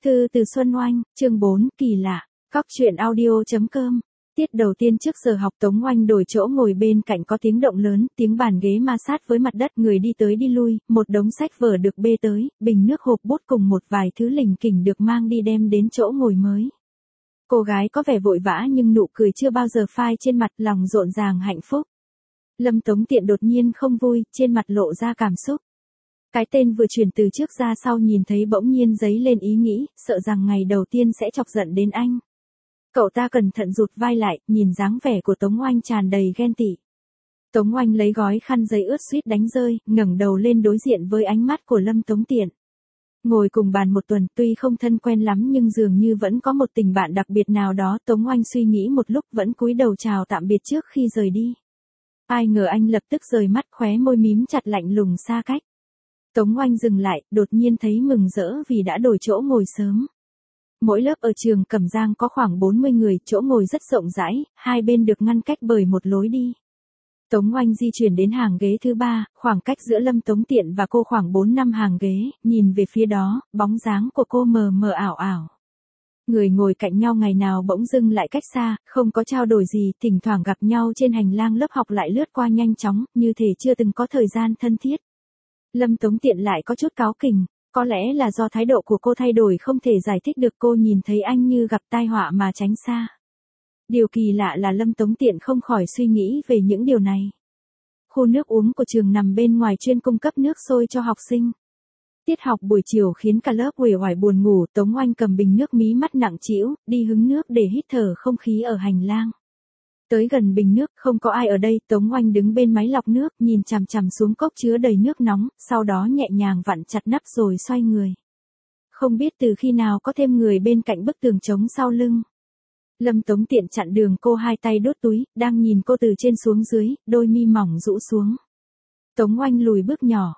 Thư từ Xuân Oanh, chương 4, kỳ lạ. Cóc truyện audio.com. Tiết đầu tiên trước giờ học Tống Oanh đổi chỗ ngồi bên cạnh có tiếng động lớn, tiếng bàn ghế ma sát với mặt đất, người đi tới đi lui, một đống sách vở được bê tới, bình nước hộp bút cùng một vài thứ lỉnh kỉnh được mang đi đem đến chỗ ngồi mới. Cô gái có vẻ vội vã nhưng nụ cười chưa bao giờ phai trên mặt, lòng rộn ràng hạnh phúc. Lâm Tống Tiện đột nhiên không vui, trên mặt lộ ra cảm xúc. Cái tên vừa chuyển từ trước ra sau nhìn thấy bỗng nhiên dấy lên ý nghĩ, sợ rằng ngày đầu tiên sẽ chọc giận đến anh. Cậu ta cẩn thận rụt vai lại, nhìn dáng vẻ của Tống Oanh tràn đầy ghen tị. Tống Oanh lấy gói khăn giấy ướt suýt đánh rơi, ngẩng đầu lên đối diện với ánh mắt của Lâm Tống Tiện. Ngồi cùng bàn một tuần, tuy không thân quen lắm nhưng dường như vẫn có một tình bạn đặc biệt nào đó. Tống Oanh suy nghĩ một lúc vẫn cúi đầu chào tạm biệt trước khi rời đi. Ai ngờ anh lập tức rời mắt, khóe môi mím chặt lạnh lùng xa cách. Tống Oanh dừng lại, đột nhiên thấy mừng rỡ vì đã đổi chỗ ngồi sớm. Mỗi lớp ở trường Cẩm Giang có khoảng 40 người, chỗ ngồi rất rộng rãi, hai bên được ngăn cách bởi một lối đi. Tống Oanh di chuyển đến hàng ghế thứ 3, khoảng cách giữa Lâm Tống Tiện và cô khoảng 4 năm hàng ghế, nhìn về phía đó, bóng dáng của cô mờ mờ ảo ảo. Người ngồi cạnh nhau ngày nào bỗng dưng lại cách xa, không có trao đổi gì, thỉnh thoảng gặp nhau trên hành lang lớp học lại lướt qua nhanh chóng, như thể chưa từng có thời gian thân thiết. Lâm Tống Tiện lại có chút cáu kỉnh, có lẽ là do thái độ của cô thay đổi không thể giải thích được. Cô nhìn thấy anh như gặp tai họa mà tránh xa. Điều kỳ lạ là Lâm Tống Tiện không khỏi suy nghĩ về những điều này. Khu nước uống của trường nằm bên ngoài, chuyên cung cấp nước sôi cho học sinh. Tiết học buổi chiều khiến cả lớp uể oải buồn ngủ. Tống Oanh cầm bình nước, mí mắt nặng trĩu, đi hứng nước để hít thở không khí ở hành lang. Tới gần bình nước, không có ai ở đây, Tống Oanh đứng bên máy lọc nước, nhìn chằm chằm xuống cốc chứa đầy nước nóng, sau đó nhẹ nhàng vặn chặt nắp rồi xoay người. Không biết từ khi nào có thêm người bên cạnh bức tường trống sau lưng. Lâm Tống Tiện chặn đường cô, hai tay đốt túi, đang nhìn cô từ trên xuống dưới, đôi mi mỏng rũ xuống. Tống Oanh lùi bước nhỏ.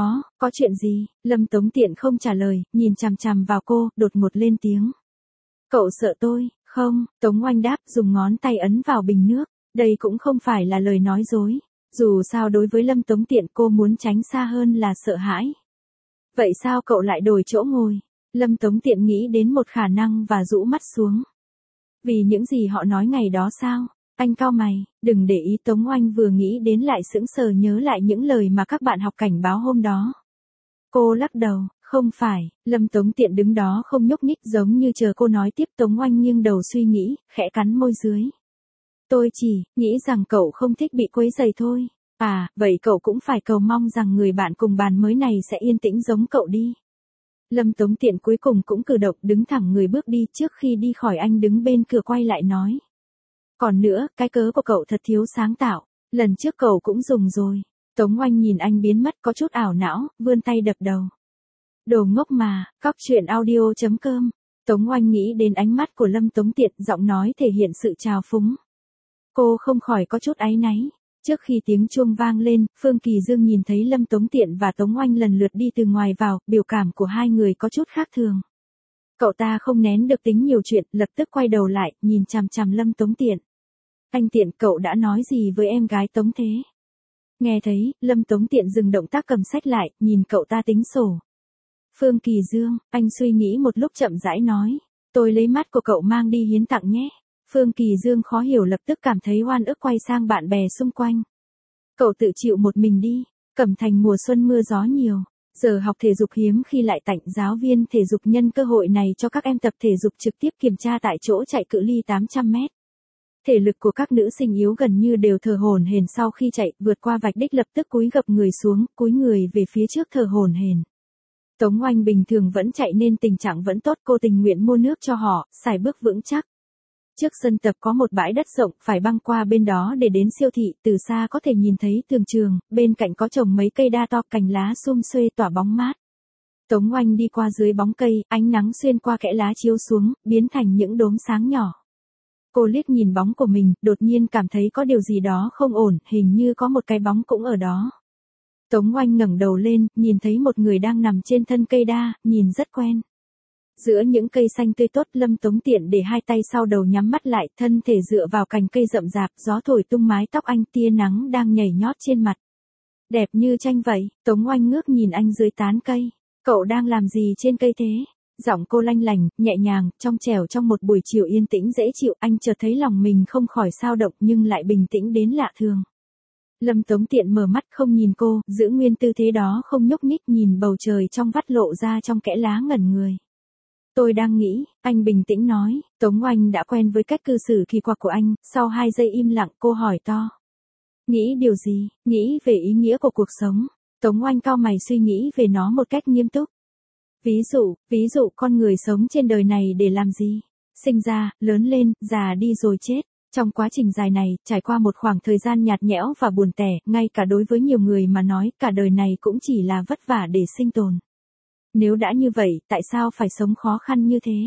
Có chuyện gì? Lâm Tống Tiện không trả lời, nhìn chằm chằm vào cô, đột ngột lên tiếng. Cậu sợ tôi? Không, Tống Oanh đáp, dùng ngón tay ấn vào bình nước. Đây cũng không phải là lời nói dối. Dù sao đối với Lâm Tống Tiện cô muốn tránh xa hơn là sợ hãi. Vậy sao cậu lại đổi chỗ ngồi? Lâm Tống Tiện nghĩ đến một khả năng và rũ mắt xuống. Vì những gì họ nói ngày đó sao? Anh cau mày, đừng để ý. Tống Oanh vừa nghĩ đến lại sững sờ, nhớ lại những lời mà các bạn học cảnh báo hôm đó. Cô lắc đầu, không phải. Lâm Tống Tiện đứng đó không nhúc nhích, giống như chờ cô nói tiếp. Tống Oanh nghiêng đầu suy nghĩ, khẽ cắn môi dưới. Tôi chỉ nghĩ rằng cậu không thích bị quấy rầy thôi. À, vậy cậu cũng phải cầu mong rằng người bạn cùng bàn mới này sẽ yên tĩnh giống cậu đi. Lâm Tống Tiện cuối cùng cũng cử động, đứng thẳng người bước đi. Trước khi đi khỏi, anh đứng bên cửa quay lại nói. Còn nữa, cái cớ của cậu thật thiếu sáng tạo. Lần trước cậu cũng dùng rồi. Tống Oanh nhìn anh biến mất, có chút ảo não, vươn tay đập đầu. Đồ ngốc mà. Cóc truyện audio.com. Tống Oanh nghĩ đến ánh mắt của Lâm Tống Tiện, giọng nói thể hiện sự trào phúng. Cô không khỏi có chút áy náy. Trước khi tiếng chuông vang lên, Phương Kỳ Dương nhìn thấy Lâm Tống Tiện và Tống Oanh lần lượt đi từ ngoài vào, biểu cảm của hai người có chút khác thường. Cậu ta không nén được tính nhiều chuyện, lập tức quay đầu lại, nhìn chằm chằm Lâm Tống Tiện. Anh Tiện, cậu đã nói gì với em gái Tống thế? Nghe thấy, Lâm Tống Tiện dừng động tác cầm sách lại, nhìn cậu ta tính sổ. Phương Kỳ Dương, anh suy nghĩ một lúc chậm rãi nói. Tôi lấy mắt của cậu mang đi hiến tặng nhé. Phương Kỳ Dương khó hiểu, lập tức cảm thấy oan ức, quay sang bạn bè xung quanh. Cậu tự chịu một mình đi. Cẩm Thành mùa xuân mưa gió nhiều. Giờ học thể dục hiếm khi lại tạnh, giáo viên thể dục nhân cơ hội này cho các em tập thể dục trực tiếp, kiểm tra tại chỗ chạy cự ly 800 mét. Thể lực của các nữ sinh yếu gần như đều thở hổn hển sau khi chạy, vượt qua vạch đích lập tức cúi gập người xuống, cúi người về phía trước thở hổn hển. Tống Oanh bình thường vẫn chạy nên tình trạng vẫn tốt, cô tình nguyện mua nước cho họ, sải bước vững chắc. Trước sân tập có một bãi đất rộng, phải băng qua bên đó để đến siêu thị, từ xa có thể nhìn thấy tường trường, bên cạnh có trồng mấy cây đa to, cành lá sum xuê tỏa bóng mát. Tống Oanh đi qua dưới bóng cây, ánh nắng xuyên qua kẽ lá chiếu xuống, biến thành những đốm sáng nhỏ. Cô liếc nhìn bóng của mình, đột nhiên cảm thấy có điều gì đó không ổn, hình như có một cái bóng cũng ở đó. Tống Oanh ngẩng đầu lên, nhìn thấy một người đang nằm trên thân cây đa, nhìn rất quen. Giữa những cây xanh tươi tốt, Lâm Tống Tiện để hai tay sau đầu, nhắm mắt lại, thân thể dựa vào cành cây rậm rạp, gió thổi tung mái tóc anh, tia nắng đang nhảy nhót trên mặt. Đẹp như tranh vậy. Tống Oanh ngước nhìn anh dưới tán cây. Cậu đang làm gì trên cây thế? Giọng cô lanh lành, nhẹ nhàng, trong trẻo trong một buổi chiều yên tĩnh dễ chịu, anh chợt thấy lòng mình không khỏi xao động nhưng lại bình tĩnh đến lạ thường. Lâm Tống Tiện mở mắt không nhìn cô, giữ nguyên tư thế đó không nhúc nhích, nhìn bầu trời trong vắt lộ ra trong kẽ lá ngẩn người. Tôi đang nghĩ, anh bình tĩnh nói, Tống Oanh đã quen với cách cư xử kỳ quặc của anh, sau 2 giây im lặng cô hỏi to. Nghĩ điều gì? Nghĩ về ý nghĩa của cuộc sống. Tống Oanh cau mày suy nghĩ về nó một cách nghiêm túc. Ví dụ con người sống trên đời này để làm gì? Sinh ra, lớn lên, già đi rồi chết. Trong quá trình dài này, trải qua một khoảng thời gian nhạt nhẽo và buồn tẻ, ngay cả đối với nhiều người mà nói, cả đời này cũng chỉ là vất vả để sinh tồn. Nếu đã như vậy, tại sao phải sống khó khăn như thế?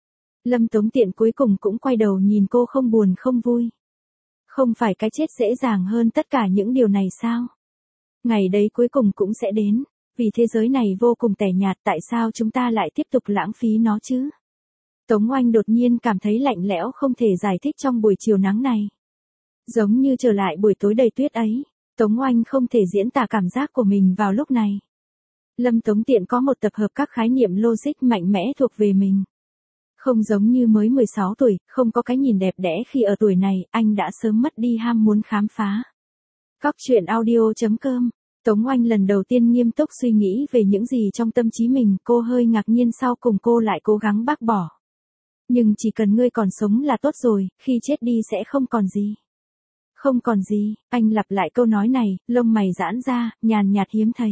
Lâm Tống Tiện cuối cùng cũng quay đầu nhìn cô không buồn không vui. Không phải cái chết dễ dàng hơn tất cả những điều này sao? Ngày đấy cuối cùng cũng sẽ đến. Vì thế giới này vô cùng tẻ nhạt, tại sao chúng ta lại tiếp tục lãng phí nó chứ? Tống Oanh đột nhiên cảm thấy lạnh lẽo không thể giải thích trong buổi chiều nắng này. Giống như trở lại buổi tối đầy tuyết ấy. Tống Oanh không thể diễn tả cảm giác của mình vào lúc này. Lâm Tống Tiện có một tập hợp các khái niệm logic mạnh mẽ thuộc về mình. Không giống như mới 16 tuổi, không có cái nhìn đẹp đẽ khi ở tuổi này, anh đã sớm mất đi ham muốn khám phá. Các chuyện audio.com. Tống Oanh lần đầu tiên nghiêm túc suy nghĩ về những gì trong tâm trí mình, cô hơi ngạc nhiên sau cùng cô lại cố gắng bác bỏ. Nhưng chỉ cần ngươi còn sống là tốt rồi, khi chết đi sẽ không còn gì. Không còn gì, anh lặp lại câu nói này, lông mày giãn ra, nhàn nhạt hiếm thấy.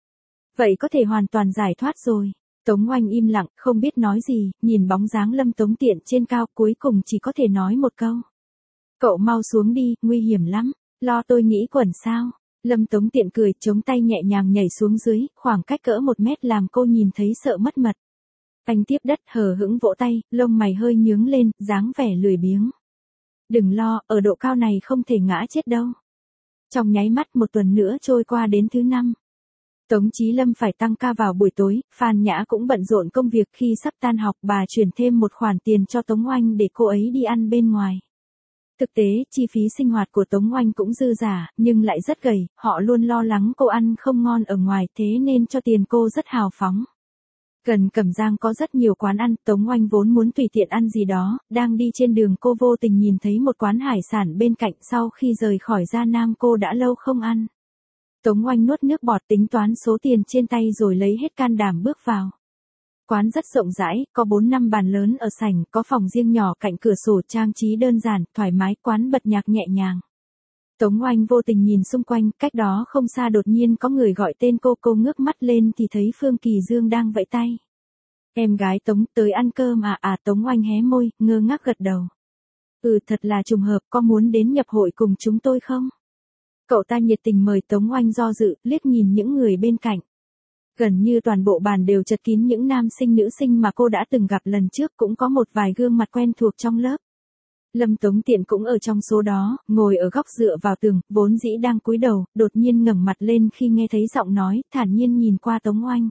Vậy có thể hoàn toàn giải thoát rồi. Tống Oanh im lặng, không biết nói gì, nhìn bóng dáng Lâm Tống Tiện trên cao, cuối cùng chỉ có thể nói một câu. Cậu mau xuống đi, nguy hiểm lắm, lo tôi nghĩ quẩn sao. Lâm Tống Tiện cười, chống tay nhẹ nhàng nhảy xuống dưới, khoảng cách cỡ 1 mét làm cô nhìn thấy sợ mất mật. Anh tiếp đất hờ hững vỗ tay, lông mày hơi nhướng lên, dáng vẻ lười biếng. Đừng lo, ở độ cao này không thể ngã chết đâu. Trong nháy mắt 1 tuần nữa trôi qua đến thứ 5. Tống Chí Lâm phải tăng ca vào buổi tối, Phan Nhã cũng bận rộn công việc, khi sắp tan học bà chuyển thêm một khoản tiền cho Tống Oanh để cô ấy đi ăn bên ngoài. Thực tế, chi phí sinh hoạt của Tống Oanh cũng dư giả, nhưng lại rất gầy, họ luôn lo lắng cô ăn không ngon ở ngoài thế nên cho tiền cô rất hào phóng. Gần Cẩm Giang có rất nhiều quán ăn, Tống Oanh vốn muốn tùy tiện ăn gì đó, đang đi trên đường cô vô tình nhìn thấy một quán hải sản bên cạnh, sau khi rời khỏi Gia Nam cô đã lâu không ăn. Tống Oanh nuốt nước bọt tính toán số tiền trên tay rồi lấy hết can đảm bước vào. Quán rất rộng rãi, có 4-5 bàn lớn ở sảnh, có phòng riêng nhỏ cạnh cửa sổ, trang trí đơn giản, thoải mái, quán bật nhạc nhẹ nhàng. Tống Oanh vô tình nhìn xung quanh, cách đó không xa đột nhiên có người gọi tên cô ngước mắt lên thì thấy Phương Kỳ Dương đang vẫy tay. Em gái Tống, tới ăn cơm à? Tống Oanh hé môi, ngơ ngác gật đầu. Thật là trùng hợp, có muốn đến nhập hội cùng chúng tôi không? Cậu ta nhiệt tình mời. Tống Oanh do dự, liếc nhìn những người bên cạnh. Gần như toàn bộ bàn đều chật kín những nam sinh nữ sinh mà cô đã từng gặp lần trước, cũng có một vài gương mặt quen thuộc trong lớp. Lâm Tống Tiện cũng ở trong số đó, ngồi ở góc dựa vào tường, vốn dĩ đang cúi đầu, đột nhiên ngẩng mặt lên khi nghe thấy giọng nói, thản nhiên nhìn qua Tống Oanh.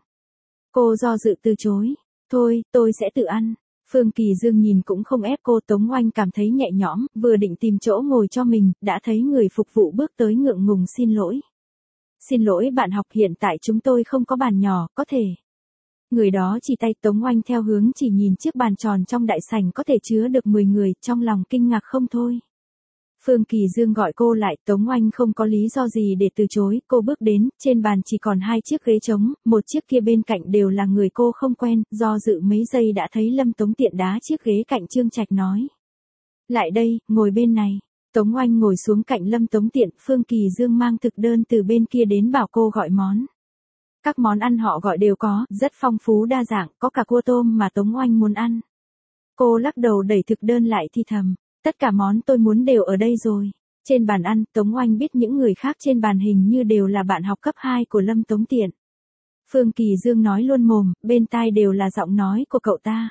Cô do dự từ chối. Thôi, tôi sẽ tự ăn. Phương Kỳ Dương nhìn cũng không ép cô. Tống Oanh cảm thấy nhẹ nhõm, vừa định tìm chỗ ngồi cho mình, đã thấy người phục vụ bước tới ngượng ngùng xin lỗi. Xin lỗi bạn học, hiện tại chúng tôi không có bàn nhỏ, có thể. Người đó chỉ tay. Tống Oanh theo hướng chỉ nhìn chiếc bàn tròn trong đại sảnh có thể chứa được 10 người, trong lòng kinh ngạc không thôi. Phương Kỳ Dương gọi cô lại, Tống Oanh không có lý do gì để từ chối, cô bước đến, trên bàn chỉ còn 2 chiếc ghế trống, một chiếc kia bên cạnh đều là người cô không quen, do dự mấy giây đã thấy Lâm Tống Tiện đá chiếc ghế cạnh Trương Trạch nói. Lại đây, ngồi bên này. Tống Oanh ngồi xuống cạnh Lâm Tống Tiện, Phương Kỳ Dương mang thực đơn từ bên kia đến bảo cô gọi món. Các món ăn họ gọi đều có, rất phong phú đa dạng, có cả cua tôm mà Tống Oanh muốn ăn. Cô lắc đầu đẩy thực đơn lại thì thầm. Tất cả món tôi muốn đều ở đây rồi. Trên bàn ăn, Tống Oanh biết những người khác trên bàn hình như đều là bạn học cấp 2 của Lâm Tống Tiện. Phương Kỳ Dương nói luôn mồm, bên tai đều là giọng nói của cậu ta.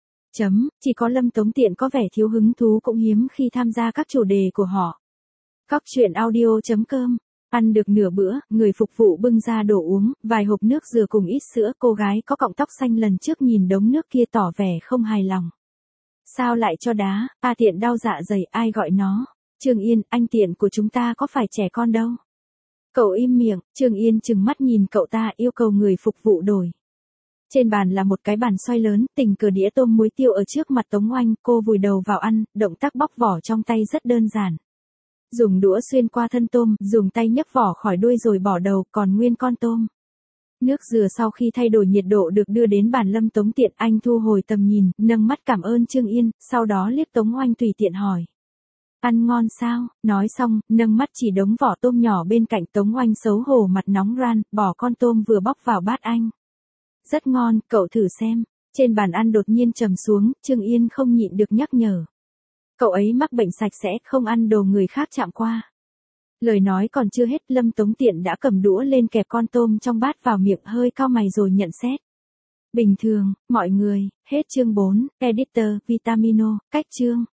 Chỉ có Lâm Tống Tiện có vẻ thiếu hứng thú cũng hiếm khi tham gia các chủ đề của họ. Các chuyện audio.com. Ăn được nửa bữa, người phục vụ bưng ra đồ uống, vài hộp nước dừa cùng ít sữa. Cô gái có cọng tóc xanh lần trước nhìn đống nước kia tỏ vẻ không hài lòng. Sao lại cho đá? Tiện đau dạ dày, ai gọi nó? Trương Yên, anh Tiện của chúng ta có phải trẻ con đâu. Cậu im miệng. Trương Yên trừng mắt nhìn cậu ta, yêu cầu người phục vụ đổi. Trên bàn là một cái bàn xoay lớn, tình cờ đĩa tôm muối tiêu ở trước mặt Tống Oanh, cô vùi đầu vào ăn, động tác bóc vỏ trong tay rất đơn giản. Dùng đũa xuyên qua thân tôm, dùng tay nhấc vỏ khỏi đuôi rồi bỏ đầu, còn nguyên con tôm. Nước dừa sau khi thay đổi nhiệt độ được đưa đến bàn Lâm Tống Tiện, anh thu hồi tầm nhìn, nâng mắt cảm ơn Trương Yên, sau đó liếc Tống Oanh tùy tiện hỏi. Ăn ngon sao? Nói xong, nâng mắt chỉ đống vỏ tôm nhỏ bên cạnh. Tống Oanh xấu hổ mặt nóng ran, bỏ con tôm vừa bóc vào bát anh. Rất ngon, cậu thử xem. Trên bàn ăn đột nhiên trầm xuống, Trương Yên không nhịn được nhắc nhở. Cậu ấy mắc bệnh sạch sẽ, không ăn đồ người khác chạm qua. Lời nói còn chưa hết, Lâm Tống Tiện đã cầm đũa lên kẹp con tôm trong bát vào miệng, hơi cau mày rồi nhận xét. Bình thường, mọi người, hết chương 4, Editor, Vitamino, cách chương.